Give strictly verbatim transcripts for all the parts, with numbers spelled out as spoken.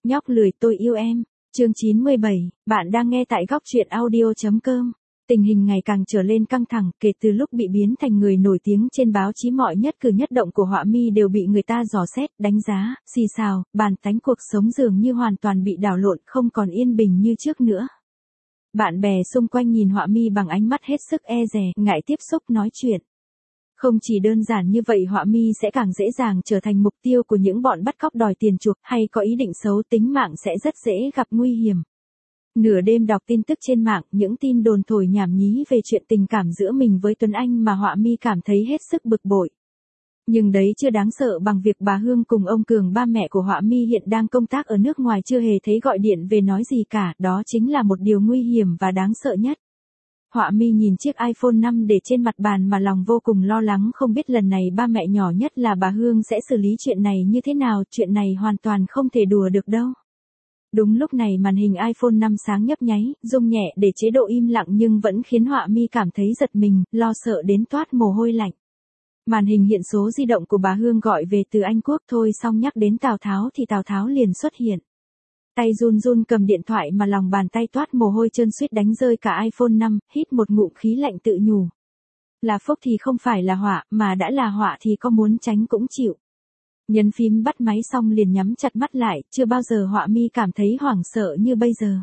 Nhóc lười tôi yêu em. Chương chín mươi bảy, bạn đang nghe tại góc truyện audio.com. Tình hình ngày càng trở lên căng thẳng, kể từ lúc bị biến thành người nổi tiếng trên báo chí, mọi nhất cử nhất động của Họa Mi đều bị người ta dò xét, đánh giá, xì xào, bàn tánh, cuộc sống dường như hoàn toàn bị đảo lộn, không còn yên bình như trước nữa. Bạn bè xung quanh nhìn Họa Mi bằng ánh mắt hết sức e dè, ngại tiếp xúc nói chuyện. Không chỉ đơn giản như vậy, Họa Mi sẽ càng dễ dàng trở thành mục tiêu của những bọn bắt cóc đòi tiền chuộc, hay có ý định xấu, tính mạng sẽ rất dễ gặp nguy hiểm. Nửa đêm đọc tin tức trên mạng, những tin đồn thổi nhảm nhí về chuyện tình cảm giữa mình với Tuấn Anh mà Họa Mi cảm thấy hết sức bực bội. Nhưng đấy chưa đáng sợ bằng việc bà Hương cùng ông Cường, ba mẹ của Họa Mi hiện đang công tác ở nước ngoài, chưa hề thấy gọi điện về nói gì cả, đó chính là một điều nguy hiểm và đáng sợ nhất. Họa Mi nhìn chiếc iPhone năm để trên mặt bàn mà lòng vô cùng lo lắng, không biết lần này ba mẹ nhỏ nhất là bà Hương sẽ xử lý chuyện này như thế nào, chuyện này hoàn toàn không thể đùa được đâu. Đúng lúc này màn hình iPhone năm sáng nhấp nháy, rung nhẹ để chế độ im lặng nhưng vẫn khiến Họa Mi cảm thấy giật mình, lo sợ đến toát mồ hôi lạnh. Màn hình hiện số di động của bà Hương gọi về từ Anh Quốc, thôi xong nhắc đến Tào Tháo thì Tào Tháo liền xuất hiện. Tay run run cầm điện thoại mà lòng bàn tay toát mồ hôi trơn suýt đánh rơi cả iPhone năm, hít một ngụm khí lạnh tự nhủ. Là phúc thì không phải là họa, mà đã là họa thì có muốn tránh cũng chịu. Nhấn phím bắt máy xong liền nhắm chặt mắt lại, chưa bao giờ Họa Mi cảm thấy hoảng sợ như bây giờ.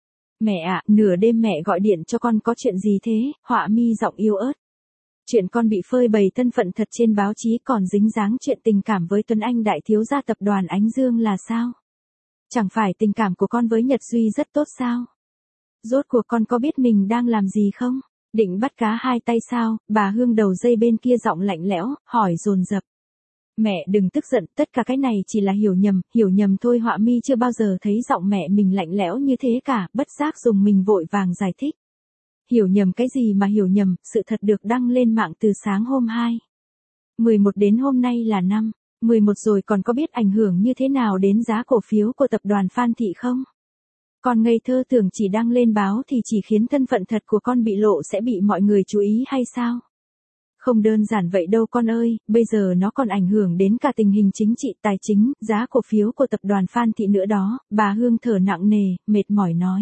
Mẹ ạ, nửa đêm mẹ gọi điện cho con, có chuyện gì thế? Họa Mi giọng yếu ớt. Chuyện con bị phơi bày thân phận thật trên báo chí, còn dính dáng chuyện tình cảm với Tuấn Anh, đại thiếu gia tập đoàn Ánh Dương là sao? Chẳng phải tình cảm của con với Nhật Duy rất tốt sao? Rốt cuộc con có biết mình đang làm gì không? Định bắt cá hai tay sao? Bà Hương đầu dây bên kia giọng lạnh lẽo, hỏi dồn dập. Mẹ đừng tức giận, tất cả cái này chỉ là hiểu nhầm, hiểu nhầm thôi. Họa Mi chưa bao giờ thấy giọng mẹ mình lạnh lẽo như thế cả, bất giác dùng mình vội vàng giải thích. Hiểu nhầm cái gì mà hiểu nhầm, sự thật được đăng lên mạng từ sáng hôm hai mười một đến hôm nay là năm mười một rồi, còn có biết ảnh hưởng như thế nào đến giá cổ phiếu của tập đoàn Phan Thị không? Con ngây thơ tưởng chỉ đăng lên báo thì chỉ khiến thân phận thật của con bị lộ sẽ bị mọi người chú ý hay sao? Không đơn giản vậy đâu con ơi, bây giờ nó còn ảnh hưởng đến cả tình hình chính trị, tài chính, giá cổ phiếu của tập đoàn Phan Thị nữa đó. Bà Hương thở nặng nề, mệt mỏi nói.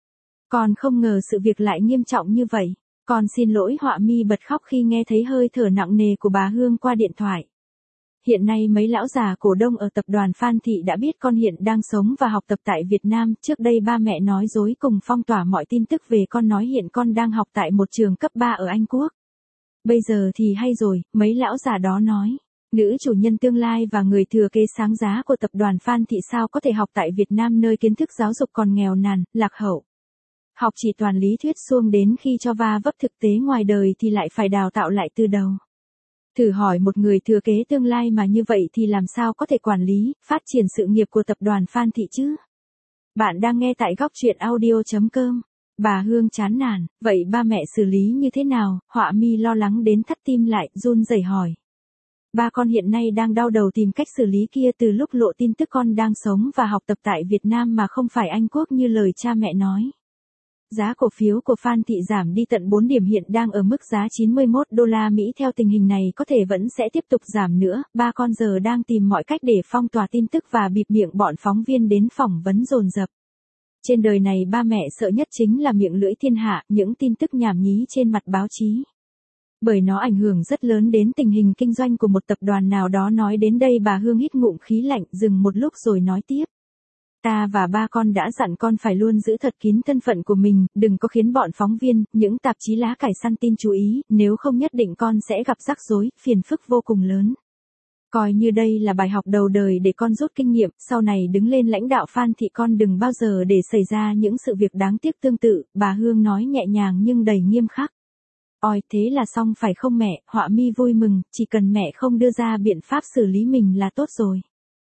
Con không ngờ sự việc lại nghiêm trọng như vậy. Con xin lỗi. Họa Mi bật khóc khi nghe thấy hơi thở nặng nề của bà Hương qua điện thoại. Hiện nay mấy lão già cổ đông ở tập đoàn Phan Thị đã biết con hiện đang sống và học tập tại Việt Nam. Trước đây ba mẹ nói dối cùng phong tỏa mọi tin tức về con, nói hiện con đang học tại một trường cấp ba ở Anh Quốc. Bây giờ thì hay rồi, mấy lão già đó nói, nữ chủ nhân tương lai và người thừa kế sáng giá của tập đoàn Phan Thị sao có thể học tại Việt Nam, nơi kiến thức giáo dục còn nghèo nàn, lạc hậu. Học chỉ toàn lý thuyết suông, đến khi cho va vấp thực tế ngoài đời thì lại phải đào tạo lại từ đầu. Thử hỏi một người thừa kế tương lai mà như vậy thì làm sao có thể quản lý, phát triển sự nghiệp của tập đoàn Phan Thị chứ? Bạn đang nghe tại góc truyện audio.com. Bà Hương chán nản, vậy ba mẹ xử lý như thế nào? Họa Mi lo lắng đến thắt tim lại, run rẩy hỏi. Ba con hiện nay đang đau đầu tìm cách xử lý kia, từ lúc lộ tin tức con đang sống và học tập tại Việt Nam mà không phải Anh Quốc như lời cha mẹ nói. Giá cổ phiếu của Phan Thị giảm đi tận bốn điểm, hiện đang ở mức giá chín mươi mốt đô la Mỹ. Theo tình hình này có thể vẫn sẽ tiếp tục giảm nữa. Ba con giờ đang tìm mọi cách để phong tỏa tin tức và bịt miệng bọn phóng viên đến phỏng vấn dồn dập. Trên đời này ba mẹ sợ nhất chính là miệng lưỡi thiên hạ, những tin tức nhảm nhí trên mặt báo chí. Bởi nó ảnh hưởng rất lớn đến tình hình kinh doanh của một tập đoàn nào đó. Nói đến đây bà Hương hít ngụm khí lạnh, dừng một lúc rồi nói tiếp. Ta và ba con đã dặn con phải luôn giữ thật kín thân phận của mình, đừng có khiến bọn phóng viên, những tạp chí lá cải săn tin chú ý, nếu không nhất định con sẽ gặp rắc rối, phiền phức vô cùng lớn. Coi như đây là bài học đầu đời để con rút kinh nghiệm, sau này đứng lên lãnh đạo Phan Thị con đừng bao giờ để xảy ra những sự việc đáng tiếc tương tự. Bà Hương nói nhẹ nhàng nhưng đầy nghiêm khắc. Ôi, thế là xong phải không mẹ? Họa Mi vui mừng, chỉ cần mẹ không đưa ra biện pháp xử lý mình là tốt rồi.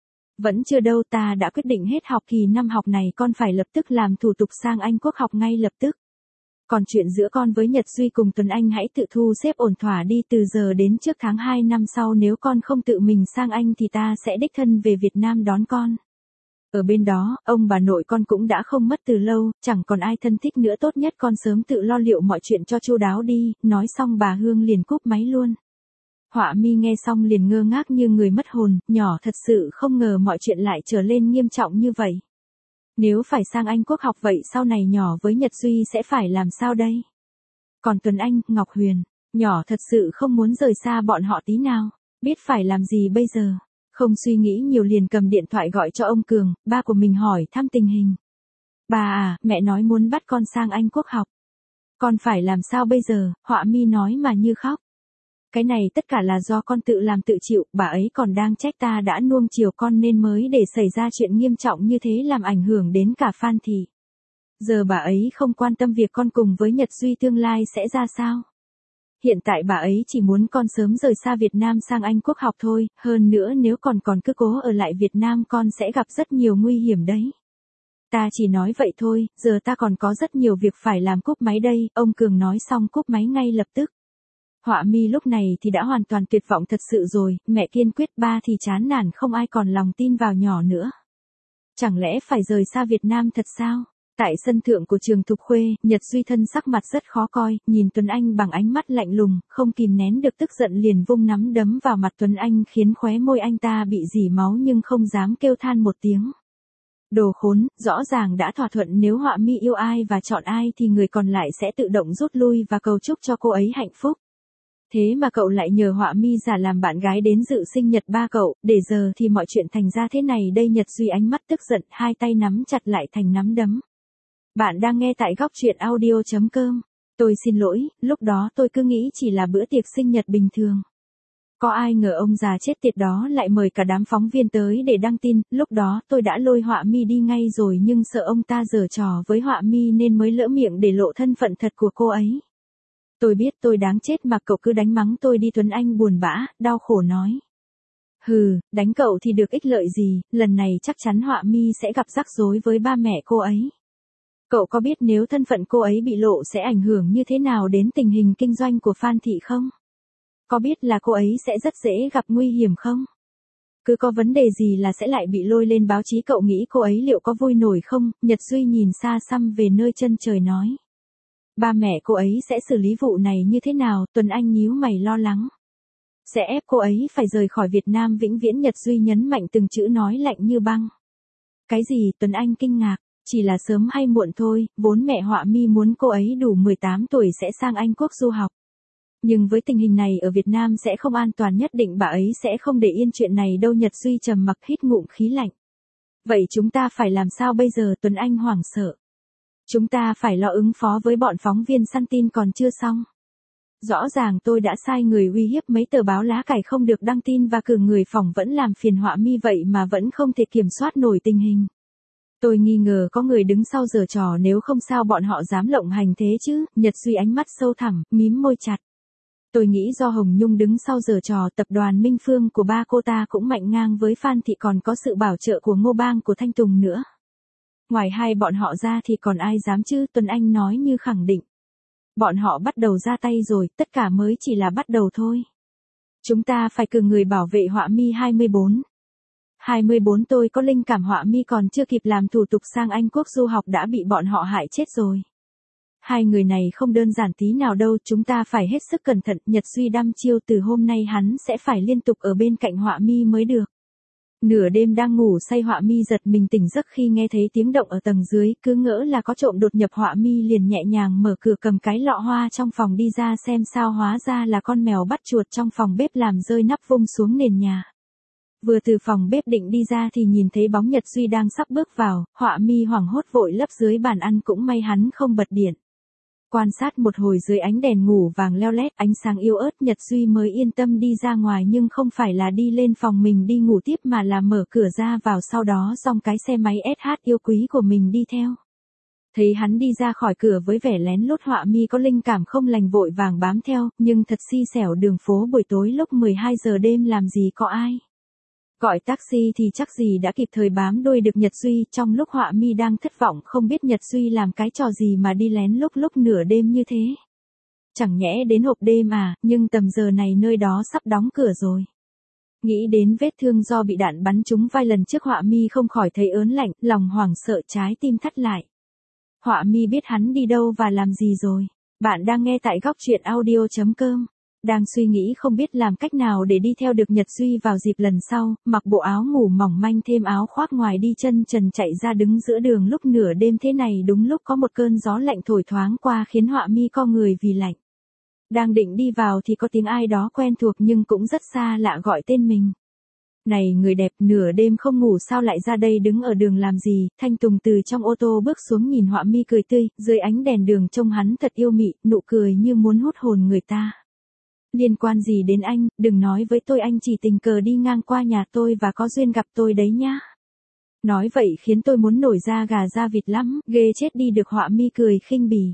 Vẫn chưa đâu, ta đã quyết định hết học kỳ năm học này con phải lập tức làm thủ tục sang Anh Quốc học ngay lập tức. Còn chuyện giữa con với Nhật Duy cùng Tuấn Anh hãy tự thu xếp ổn thỏa đi, từ giờ đến trước tháng hai năm sau nếu con không tự mình sang Anh thì ta sẽ đích thân về Việt Nam đón con. Ở bên đó, ông bà nội con cũng đã không mất từ lâu, chẳng còn ai thân thích nữa, tốt nhất con sớm tự lo liệu mọi chuyện cho chu đáo đi. Nói xong bà Hương liền cúp máy luôn. Họa Mi nghe xong liền ngơ ngác như người mất hồn, nhỏ thật sự không ngờ mọi chuyện lại trở lên nghiêm trọng như vậy. Nếu phải sang Anh Quốc học vậy sau này nhỏ với Nhật Duy sẽ phải làm sao đây? Còn Tuấn Anh, Ngọc Huyền, nhỏ thật sự không muốn rời xa bọn họ tí nào. Biết phải làm gì bây giờ? Không suy nghĩ nhiều liền cầm điện thoại gọi cho ông Cường, ba của mình hỏi thăm tình hình. Bà à, mẹ nói muốn bắt con sang Anh Quốc học. Con phải làm sao bây giờ? Họa mi nói mà như khóc. Cái này tất cả là do con tự làm tự chịu, bà ấy còn đang trách ta đã nuông chiều con nên mới để xảy ra chuyện nghiêm trọng như thế làm ảnh hưởng đến cả Phan Thị. Giờ bà ấy không quan tâm việc con cùng với Nhật Duy tương lai sẽ ra sao. Hiện tại bà ấy chỉ muốn con sớm rời xa Việt Nam sang Anh Quốc học thôi, hơn nữa nếu còn còn cứ cố ở lại Việt Nam con sẽ gặp rất nhiều nguy hiểm đấy. Ta chỉ nói vậy thôi, giờ ta còn có rất nhiều việc phải làm, cúp máy đây, ông Cường nói xong cúp máy ngay lập tức. Họa mi lúc này thì đã hoàn toàn tuyệt vọng thật sự rồi, mẹ kiên quyết, ba thì chán nản không ai còn lòng tin vào nhỏ nữa. Chẳng lẽ phải rời xa Việt Nam thật sao? Tại sân thượng của trường Thục Khuê, Nhật Duy thân sắc mặt rất khó coi, nhìn Tuấn Anh bằng ánh mắt lạnh lùng, không kìm nén được tức giận liền vung nắm đấm vào mặt Tuấn Anh khiến khóe môi anh ta bị rỉ máu nhưng không dám kêu than một tiếng. Đồ khốn, rõ ràng đã thỏa thuận nếu Họa mi yêu ai và chọn ai thì người còn lại sẽ tự động rút lui và cầu chúc cho cô ấy hạnh phúc. Thế mà cậu lại nhờ Họa mi giả làm bạn gái đến dự sinh nhật ba cậu, để giờ thì mọi chuyện thành ra thế này đây. Nhật Duy ánh mắt tức giận, hai tay nắm chặt lại thành nắm đấm. Bạn đang nghe tại góc truyện audio chấm com. Tôi xin lỗi, lúc đó tôi cứ nghĩ chỉ là bữa tiệc sinh nhật bình thường. Có ai ngờ ông già chết tiệt đó lại mời cả đám phóng viên tới để đăng tin, lúc đó tôi đã lôi Họa mi đi ngay rồi nhưng sợ ông ta giở trò với Họa mi nên mới lỡ miệng để lộ thân phận thật của cô ấy. Tôi biết tôi đáng chết mà cậu cứ đánh mắng tôi đi. Tuấn Anh buồn bã, đau khổ nói. Hừ, đánh cậu thì được ích lợi gì, lần này chắc chắn Họa mi sẽ gặp rắc rối với ba mẹ cô ấy. Cậu có biết nếu thân phận cô ấy bị lộ sẽ ảnh hưởng như thế nào đến tình hình kinh doanh của Phan Thị không? Có biết là cô ấy sẽ rất dễ gặp nguy hiểm không? Cứ có vấn đề gì là sẽ lại bị lôi lên báo chí, cậu nghĩ cô ấy liệu có vui nổi không? Nhật Duy nhìn xa xăm về nơi chân trời nói. Ba mẹ cô ấy sẽ xử lý vụ này như thế nào? Tuấn Anh nhíu mày lo lắng. Sẽ ép cô ấy phải rời khỏi Việt Nam vĩnh viễn, Nhật Duy nhấn mạnh từng chữ nói lạnh như băng. Cái gì? Tuấn Anh kinh ngạc. Chỉ là sớm hay muộn thôi, vốn mẹ Họa mi muốn cô ấy đủ mười tám tuổi sẽ sang Anh Quốc du học. Nhưng với tình hình này ở Việt Nam sẽ không an toàn, nhất định bà ấy sẽ không để yên chuyện này đâu. Nhật Duy trầm mặc hít ngụm khí lạnh. Vậy chúng ta phải làm sao bây giờ? Tuấn Anh hoảng sợ. Chúng ta phải lo ứng phó với bọn phóng viên săn tin còn chưa xong. Rõ ràng tôi đã sai người uy hiếp mấy tờ báo lá cải không được đăng tin và cử người phỏng vẫn làm phiền Họa mi vậy mà vẫn không thể kiểm soát nổi tình hình. Tôi nghi ngờ có người đứng sau giở trò, nếu không sao bọn họ dám lộng hành thế chứ. Nhật Duy ánh mắt sâu thẳm, mím môi chặt. Tôi nghĩ do Hồng Nhung đứng sau giở trò, tập đoàn Minh Phương của ba cô ta cũng mạnh ngang với Phan Thị, còn có sự bảo trợ của Ngô Bang của Thanh Tùng nữa. Ngoài hai bọn họ ra thì còn ai dám chứ? Tuấn Anh nói như khẳng định. Bọn họ bắt đầu ra tay rồi, tất cả mới chỉ là bắt đầu thôi. Chúng ta phải cử người bảo vệ Họa mi. hai mươi bốn hai mươi bốn Tôi có linh cảm Họa mi còn chưa kịp làm thủ tục sang Anh Quốc du học đã bị bọn họ hại chết rồi. Hai người này không đơn giản tí nào đâu, chúng ta phải hết sức cẩn thận. Nhật Duy đăm chiêu, từ hôm nay hắn sẽ phải liên tục ở bên cạnh Họa mi mới được. Nửa đêm đang ngủ say Họa mi giật mình tỉnh giấc khi nghe thấy tiếng động ở tầng dưới, cứ ngỡ là có trộm đột nhập. Họa mi liền nhẹ nhàng mở cửa, cầm cái lọ hoa trong phòng đi ra xem sao, hóa ra là con mèo bắt chuột trong phòng bếp làm rơi nắp vung xuống nền nhà. Vừa từ phòng bếp định đi ra thì nhìn thấy bóng Nhật Duy đang sắp bước vào, Họa mi hoảng hốt vội lấp dưới bàn ăn, cũng may hắn không bật điện. Quan sát một hồi dưới ánh đèn ngủ vàng leo lét, ánh sáng yếu ớt, Nhật Duy mới yên tâm đi ra ngoài, nhưng không phải là đi lên phòng mình đi ngủ tiếp mà là mở cửa ra vào, sau đó dòng cái xe máy ét hát yêu quý của mình đi theo. Thấy hắn đi ra khỏi cửa với vẻ lén lút, Họa mi có linh cảm không lành vội vàng bám theo, nhưng thật xui xẻo đường phố buổi tối lúc mười hai giờ đêm làm gì có ai. Gọi taxi thì chắc gì đã kịp thời bám đuôi được Nhật Duy. Trong lúc Họa mi đang thất vọng không biết Nhật Duy làm cái trò gì mà đi lén lúc lúc nửa đêm như thế. Chẳng nhẽ đến hộp đêm à, nhưng tầm giờ này nơi đó sắp đóng cửa rồi. Nghĩ đến vết thương do bị đạn bắn trúng vai lần trước, Họa mi không khỏi thấy ớn lạnh, lòng hoảng sợ, trái tim thắt lại. Họa mi biết hắn đi đâu và làm gì rồi. Bạn đang nghe tại góc truyện audio chấm com. Đang suy nghĩ không biết làm cách nào để đi theo được Nhật Duy vào dịp lần sau, mặc bộ áo ngủ mỏng manh thêm áo khoác ngoài đi chân trần chạy ra đứng giữa đường lúc nửa đêm thế này, đúng lúc có một cơn gió lạnh thổi thoáng qua khiến họa mi co người vì lạnh. Đang định đi vào thì có tiếng ai đó quen thuộc nhưng cũng rất xa lạ gọi tên mình. Này người đẹp, nửa đêm không ngủ sao lại ra đây đứng ở đường làm gì? Thanh Tùng từ trong ô tô bước xuống nhìn họa mi cười tươi, dưới ánh đèn đường trông hắn thật yêu mị, nụ cười như muốn hút hồn người ta. Liên quan gì đến anh, đừng nói với tôi anh chỉ tình cờ đi ngang qua nhà tôi và có duyên gặp tôi đấy nhá. Nói vậy khiến tôi muốn nổi da gà da vịt lắm, ghê chết đi được. Họa mi cười khinh bỉ.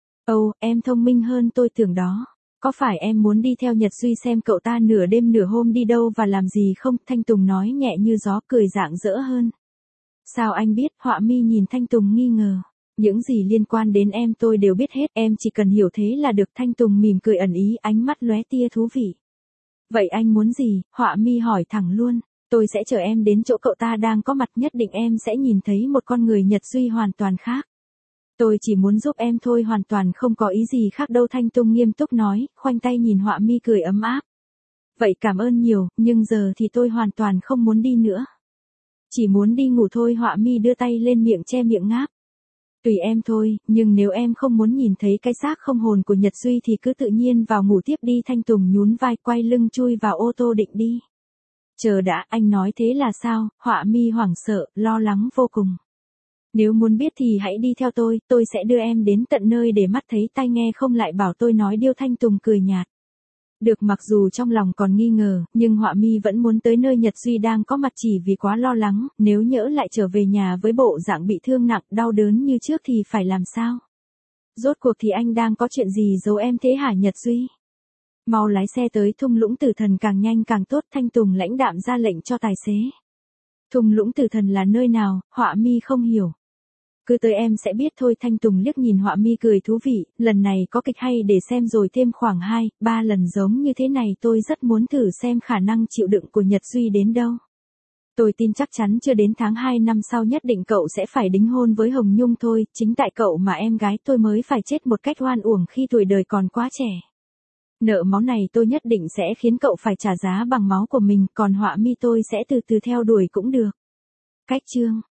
Ồ, em thông minh hơn tôi tưởng đó. Có phải em muốn đi theo Nhật Duy xem cậu ta nửa đêm nửa hôm đi đâu và làm gì không? Thanh Tùng nói nhẹ như gió, cười rạng rỡ hơn. Sao anh biết? Họa mi nhìn Thanh Tùng nghi ngờ. Những gì liên quan đến em tôi đều biết hết, em chỉ cần hiểu thế là được. Thanh Tùng mỉm cười ẩn ý, ánh mắt lóe tia thú vị. Vậy anh muốn gì? Họa mi hỏi thẳng luôn. Tôi sẽ chở em đến chỗ cậu ta đang có mặt, nhất định em sẽ nhìn thấy một con người Nhật Duy hoàn toàn khác. Tôi chỉ muốn giúp em thôi, hoàn toàn không có ý gì khác đâu. Thanh Tùng nghiêm túc nói, khoanh tay nhìn họa mi cười ấm áp. Vậy cảm ơn nhiều, nhưng giờ thì tôi hoàn toàn không muốn đi nữa. Chỉ muốn đi ngủ thôi. Họa mi đưa tay lên miệng che miệng ngáp. Tùy em thôi, nhưng nếu em không muốn nhìn thấy cái xác không hồn của Nhật Duy thì cứ tự nhiên vào ngủ tiếp đi. Thanh Tùng nhún vai quay lưng chui vào ô tô định đi. Chờ đã, anh nói thế là sao? Họa mi hoảng sợ, lo lắng vô cùng. Nếu muốn biết thì hãy đi theo tôi, tôi sẽ đưa em đến tận nơi để mắt thấy tai nghe không lại bảo tôi nói điêu. Thanh Tùng cười nhạt. Được, mặc dù trong lòng còn nghi ngờ, nhưng họa mi vẫn muốn tới nơi Nhật Duy đang có mặt chỉ vì quá lo lắng, nếu nhỡ lại trở về nhà với bộ dạng bị thương nặng, đau đớn như trước thì phải làm sao? Rốt cuộc thì anh đang có chuyện gì giấu em thế hả Nhật Duy? Mau lái xe tới thung lũng tử thần, càng nhanh càng tốt. Thanh Tùng lãnh đạm ra lệnh cho tài xế. Thung lũng tử thần là nơi nào? Họa mi không hiểu. Cứ tới em sẽ biết thôi. Thanh Tùng liếc nhìn họa mi cười thú vị, lần này có kịch hay để xem rồi, thêm khoảng hai, ba lần giống như thế này tôi rất muốn thử xem khả năng chịu đựng của Nhật Duy đến đâu. Tôi tin chắc chắn chưa đến tháng hai năm sau nhất định cậu sẽ phải đính hôn với Hồng Nhung thôi, chính tại cậu mà em gái tôi mới phải chết một cách oan uổng khi tuổi đời còn quá trẻ. Nợ máu này tôi nhất định sẽ khiến cậu phải trả giá bằng máu của mình, còn họa mi tôi sẽ từ từ theo đuổi cũng được. Cách chương